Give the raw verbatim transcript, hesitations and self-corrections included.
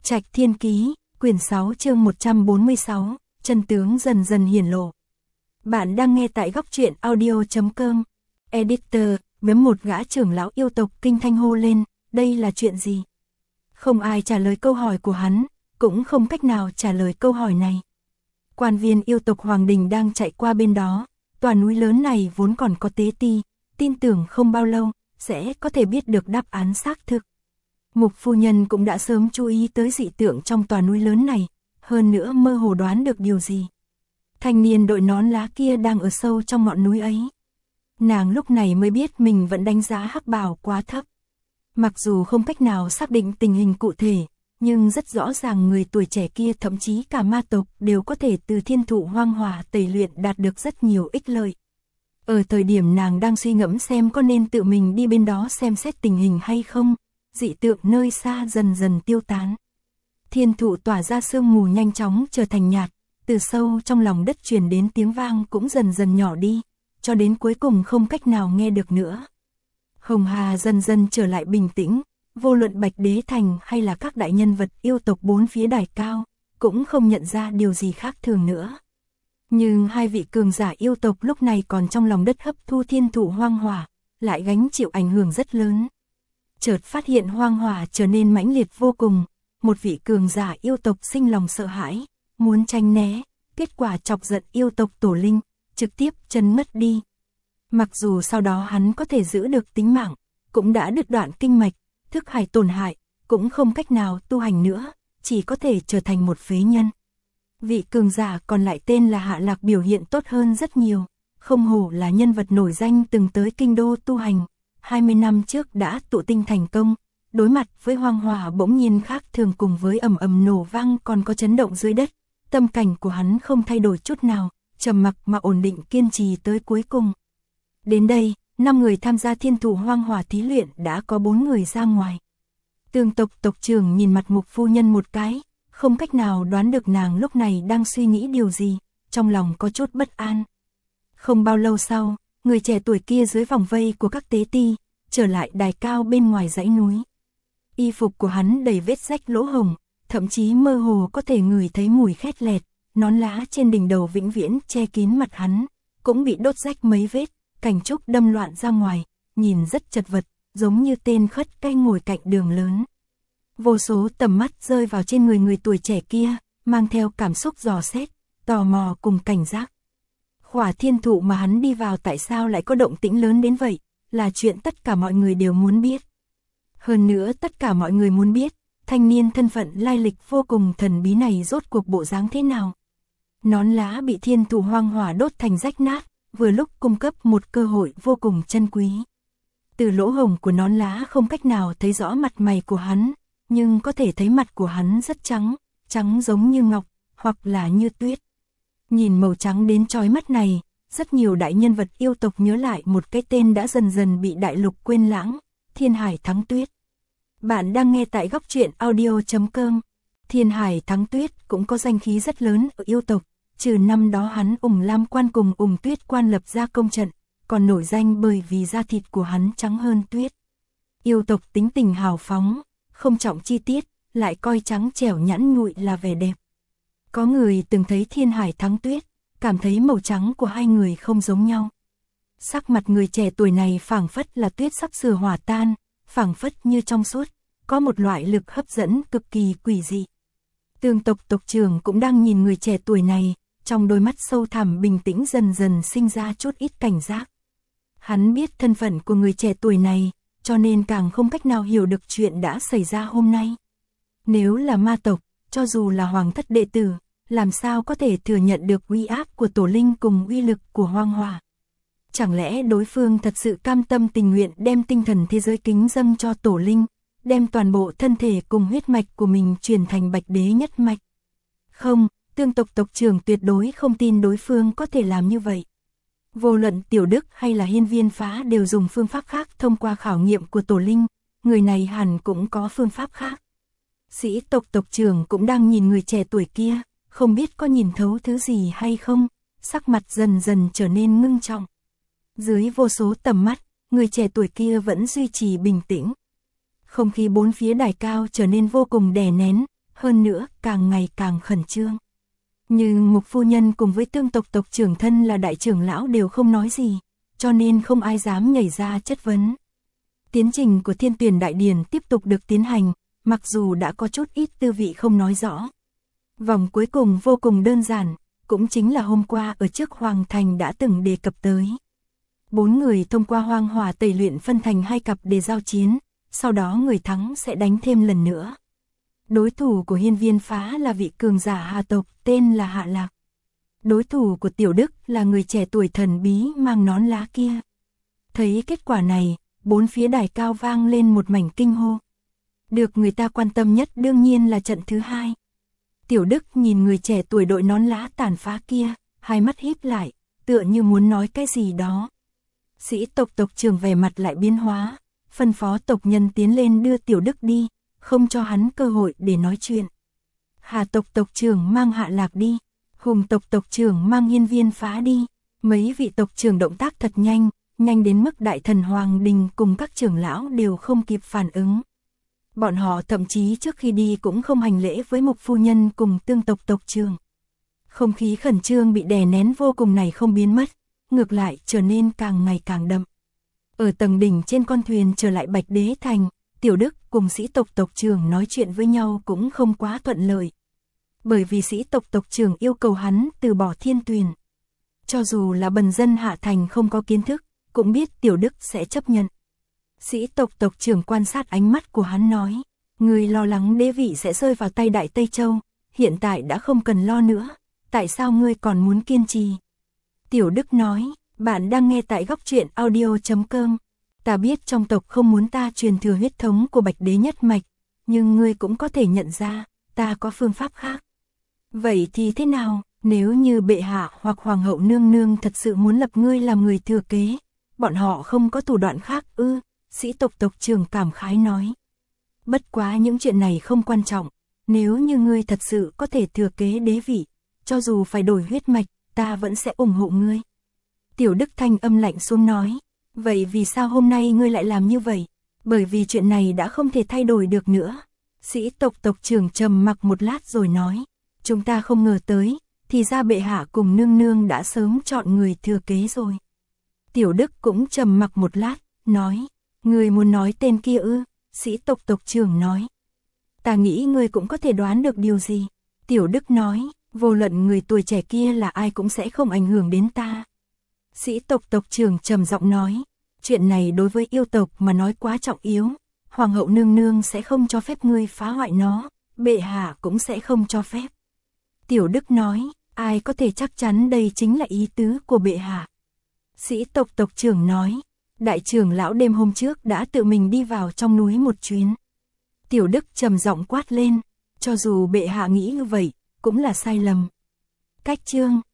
Trạch Thiên Ký, quyển sáu chương một trăm bốn mươi sáu, chân tướng dần dần hiển lộ. Bạn đang nghe tại góc truyện audio chấm com. Editor, với một gã trưởng lão yêu tộc kinh thanh hô lên, đây là chuyện gì? Không ai trả lời câu hỏi của hắn, cũng không cách nào trả lời câu hỏi này. Quan viên yêu tộc Hoàng Đình đang chạy qua bên đó, tòa núi lớn này vốn còn có tế ti, tin tưởng không bao lâu, sẽ có thể biết được đáp án xác thực. Mục phu nhân cũng đã sớm chú ý tới dị tượng trong tòa núi lớn này, hơn nữa mơ hồ đoán được điều gì. Thanh niên đội nón lá kia đang ở sâu trong ngọn núi ấy. Nàng lúc này mới biết mình vẫn đánh giá Hắc Bảo quá thấp. Mặc dù không cách nào xác định tình hình cụ thể, nhưng rất rõ ràng người tuổi trẻ kia thậm chí cả ma tộc đều có thể từ thiên thụ hoang hỏa tẩy luyện đạt được rất nhiều ích lợi. Ở thời điểm nàng đang suy ngẫm xem có nên tự mình đi bên đó xem xét tình hình hay không, dị tượng nơi xa dần dần tiêu tán. Thiên thụ tỏa ra sương mù nhanh chóng trở thành nhạt, từ sâu trong lòng đất truyền đến tiếng vang cũng dần dần nhỏ đi, cho đến cuối cùng không cách nào nghe được nữa. Hồng Hà dần dần trở lại bình tĩnh, vô luận Bạch Đế Thành hay là các đại nhân vật yêu tộc bốn phía đài cao, cũng không nhận ra điều gì khác thường nữa. Nhưng hai vị cường giả yêu tộc lúc này còn trong lòng đất hấp thu thiên thụ hoang hỏa, lại gánh chịu ảnh hưởng rất lớn. Chợt phát hiện hoang hỏa trở nên mãnh liệt vô cùng, một vị cường giả yêu tộc sinh lòng sợ hãi, muốn tránh né, kết quả chọc giận yêu tộc tổ linh, trực tiếp chân mất đi. Mặc dù sau đó hắn có thể giữ được tính mạng, cũng đã đứt đoạn kinh mạch, thức hải tổn hại, cũng không cách nào tu hành nữa, chỉ có thể trở thành một phế nhân. Vị cường giả còn lại tên là Hạ Lạc biểu hiện tốt hơn rất nhiều, không hổ là nhân vật nổi danh từng tới kinh đô tu hành, hai mươi năm trước đã tụ tinh thành công, đối mặt với hoang hỏa bỗng nhiên khác thường cùng với ầm ầm nổ vang còn có chấn động dưới đất, tâm cảnh của hắn không thay đổi chút nào, trầm mặc mà ổn định kiên trì tới cuối cùng. Đến đây, năm người tham gia thiên thụ hoang hỏa thí luyện đã có bốn người ra ngoài. Tương tộc tộc trưởng nhìn mặt Mục phu nhân một cái, không cách nào đoán được nàng lúc này đang suy nghĩ điều gì, trong lòng có chút bất an. Không bao lâu sau, người trẻ tuổi kia dưới vòng vây của các tế ti, trở lại đài cao bên ngoài dãy núi. Y phục của hắn đầy vết rách lỗ hổng, thậm chí mơ hồ có thể ngửi thấy mùi khét lẹt, nón lá trên đỉnh đầu vĩnh viễn che kín mặt hắn, cũng bị đốt rách mấy vết, cành trúc đâm loạn ra ngoài, nhìn rất chật vật, giống như tên khất cái ngồi cạnh đường lớn. Vô số tầm mắt rơi vào trên người người tuổi trẻ kia, mang theo cảm xúc dò xét, tò mò cùng cảnh giác. Khỏa thiên thụ mà hắn đi vào tại sao lại có động tĩnh lớn đến vậy, là chuyện tất cả mọi người đều muốn biết. Hơn nữa tất cả mọi người muốn biết, thanh niên thân phận lai lịch vô cùng thần bí này rốt cuộc bộ dáng thế nào. Nón lá bị thiên thụ hoang hỏa đốt thành rách nát, vừa lúc cung cấp một cơ hội vô cùng chân quý. Từ lỗ hổng của nón lá không cách nào thấy rõ mặt mày của hắn, nhưng có thể thấy mặt của hắn rất trắng, trắng giống như ngọc, hoặc là như tuyết. Nhìn màu trắng đến chói mắt này, rất nhiều đại nhân vật yêu tộc nhớ lại một cái tên đã dần dần bị đại lục quên lãng, Thiên Hải Thắng Tuyết. Bạn đang nghe tại góc truyện audio chấm com. Thiên Hải Thắng Tuyết cũng có danh khí rất lớn ở yêu tộc, trừ năm đó hắn Ủng Lam Quan cùng Ủng Tuyết Quan lập ra công trận, còn nổi danh bởi vì da thịt của hắn trắng hơn tuyết. Yêu tộc tính tình hào phóng, không trọng chi tiết, lại coi trắng trẻo nhẵn nhụi là vẻ đẹp. Có người từng thấy Thiên Hải Thắng Tuyết, cảm thấy màu trắng của hai người không giống nhau. Sắc mặt người trẻ tuổi này phảng phất là tuyết sắp sửa hòa tan, phảng phất như trong suốt, có một loại lực hấp dẫn cực kỳ quỷ dị. Tương tộc tộc trưởng cũng đang nhìn người trẻ tuổi này, trong đôi mắt sâu thẳm bình tĩnh dần dần sinh ra chút ít cảnh giác. Hắn biết thân phận của người trẻ tuổi này, cho nên càng không cách nào hiểu được chuyện đã xảy ra hôm nay. Nếu là ma tộc, cho dù là hoàng thất đệ tử, làm sao có thể thừa nhận được uy áp của tổ linh cùng uy lực của hoang hỏa. Chẳng lẽ đối phương thật sự cam tâm tình nguyện đem tinh thần thế giới kính dâng cho tổ linh, đem toàn bộ thân thể cùng huyết mạch của mình truyền thành Bạch Đế nhất mạch? Không, tương tộc tộc trưởng tuyệt đối không tin đối phương có thể làm như vậy. Vô luận Tiểu Đức hay là Hiên Viên Phá đều dùng phương pháp khác thông qua khảo nghiệm của tổ linh, người này hẳn cũng có phương pháp khác. Sĩ tộc tộc trưởng cũng đang nhìn người trẻ tuổi kia, không biết có nhìn thấu thứ gì hay không, sắc mặt dần dần trở nên ngưng trọng. Dưới vô số tầm mắt, người trẻ tuổi kia vẫn duy trì bình tĩnh. Không khí bốn phía đài cao trở nên vô cùng đè nén, hơn nữa càng ngày càng khẩn trương. Nhưng Mục phu nhân cùng với Tương tộc tộc trưởng thân là đại trưởng lão đều không nói gì, cho nên không ai dám nhảy ra chất vấn. Tiến trình của Thiên Tuyển Đại Điển tiếp tục được tiến hành, mặc dù đã có chút ít tư vị không nói rõ. Vòng cuối cùng vô cùng đơn giản, cũng chính là hôm qua ở trước Hoàng Thành đã từng đề cập tới. Bốn người thông qua hoang hỏa tẩy luyện phân thành hai cặp để giao chiến, sau đó người thắng sẽ đánh thêm lần nữa. Đối thủ của Hiên Viên Phá là vị cường giả Hà tộc tên là Hạ Lạc. Đối thủ của Tiểu Đức là người trẻ tuổi thần bí mang nón lá kia. Thấy kết quả này, bốn phía đài cao vang lên một mảnh kinh hô. Được người ta quan tâm nhất đương nhiên là trận thứ hai. Tiểu Đức nhìn người trẻ tuổi đội nón lá tàn phá kia, hai mắt híp lại, tựa như muốn nói cái gì đó. Sĩ tộc tộc trưởng vẻ mặt lại biến hóa, phân phó tộc nhân tiến lên đưa Tiểu Đức đi, không cho hắn cơ hội để nói chuyện. Hà tộc tộc trưởng mang Hạ Lạc đi, Hùng tộc tộc trưởng mang Hiên Viên Phá đi. Mấy vị tộc trưởng động tác thật nhanh, nhanh đến mức đại thần Hoàng Đình cùng các trưởng lão đều không kịp phản ứng. Bọn họ thậm chí trước khi đi cũng không hành lễ với Mục phu nhân cùng Tương tộc tộc trưởng. Không khí khẩn trương bị đè nén vô cùng này không biến mất, ngược lại trở nên càng ngày càng đậm. Ở tầng đỉnh trên con thuyền trở lại Bạch Đế Thành, Tiểu Đức cùng sĩ tộc tộc trưởng nói chuyện với nhau cũng không quá thuận lợi. Bởi vì sĩ tộc tộc trưởng yêu cầu hắn từ bỏ Thiên Tuyền. Cho dù là bần dân hạ thành không có kiến thức, cũng biết Tiểu Đức sẽ chấp nhận. Sĩ tộc tộc trưởng quan sát ánh mắt của hắn nói, người lo lắng đế vị sẽ rơi vào tay Đại Tây Châu, hiện tại đã không cần lo nữa, tại sao ngươi còn muốn kiên trì? Tiểu Đức nói, bạn đang nghe tại góc truyện audio chấm com. Ta biết trong tộc không muốn ta truyền thừa huyết thống của Bạch Đế nhất mạch, nhưng ngươi cũng có thể nhận ra, ta có phương pháp khác. Vậy thì thế nào, nếu như bệ hạ hoặc hoàng hậu nương nương thật sự muốn lập ngươi làm người thừa kế, bọn họ không có thủ đoạn khác ư? Sĩ tộc tộc trưởng cảm khái nói. Bất quá những chuyện này không quan trọng, nếu như ngươi thật sự có thể thừa kế đế vị, cho dù phải đổi huyết mạch, ta vẫn sẽ ủng hộ ngươi. Tiểu Đức thanh âm lạnh xuống nói, vậy vì sao hôm nay ngươi lại làm như vậy? Bởi vì chuyện này đã không thể thay đổi được nữa. Sĩ tộc tộc trưởng trầm mặc một lát rồi nói, chúng ta không ngờ tới, thì ra bệ hạ cùng nương nương đã sớm chọn người thừa kế rồi. Tiểu Đức cũng trầm mặc một lát, nói, ngươi muốn nói tên kia ư? Sĩ tộc tộc trưởng nói, ta nghĩ ngươi cũng có thể đoán được điều gì. Tiểu Đức nói, vô luận người tuổi trẻ kia là ai cũng sẽ không ảnh hưởng đến ta. Sĩ tộc tộc trưởng trầm giọng nói, chuyện này đối với yêu tộc mà nói quá trọng yếu, hoàng hậu nương nương sẽ không cho phép ngươi phá hoại nó, bệ hạ cũng sẽ không cho phép. Tiểu Đức nói, ai có thể chắc chắn đây chính là ý tứ của bệ hạ? Sĩ tộc tộc trưởng nói, đại trưởng lão đêm hôm trước đã tự mình đi vào trong núi một chuyến. Tiểu Đức trầm giọng quát lên, cho dù bệ hạ nghĩ như vậy, cũng là sai lầm. Cách chương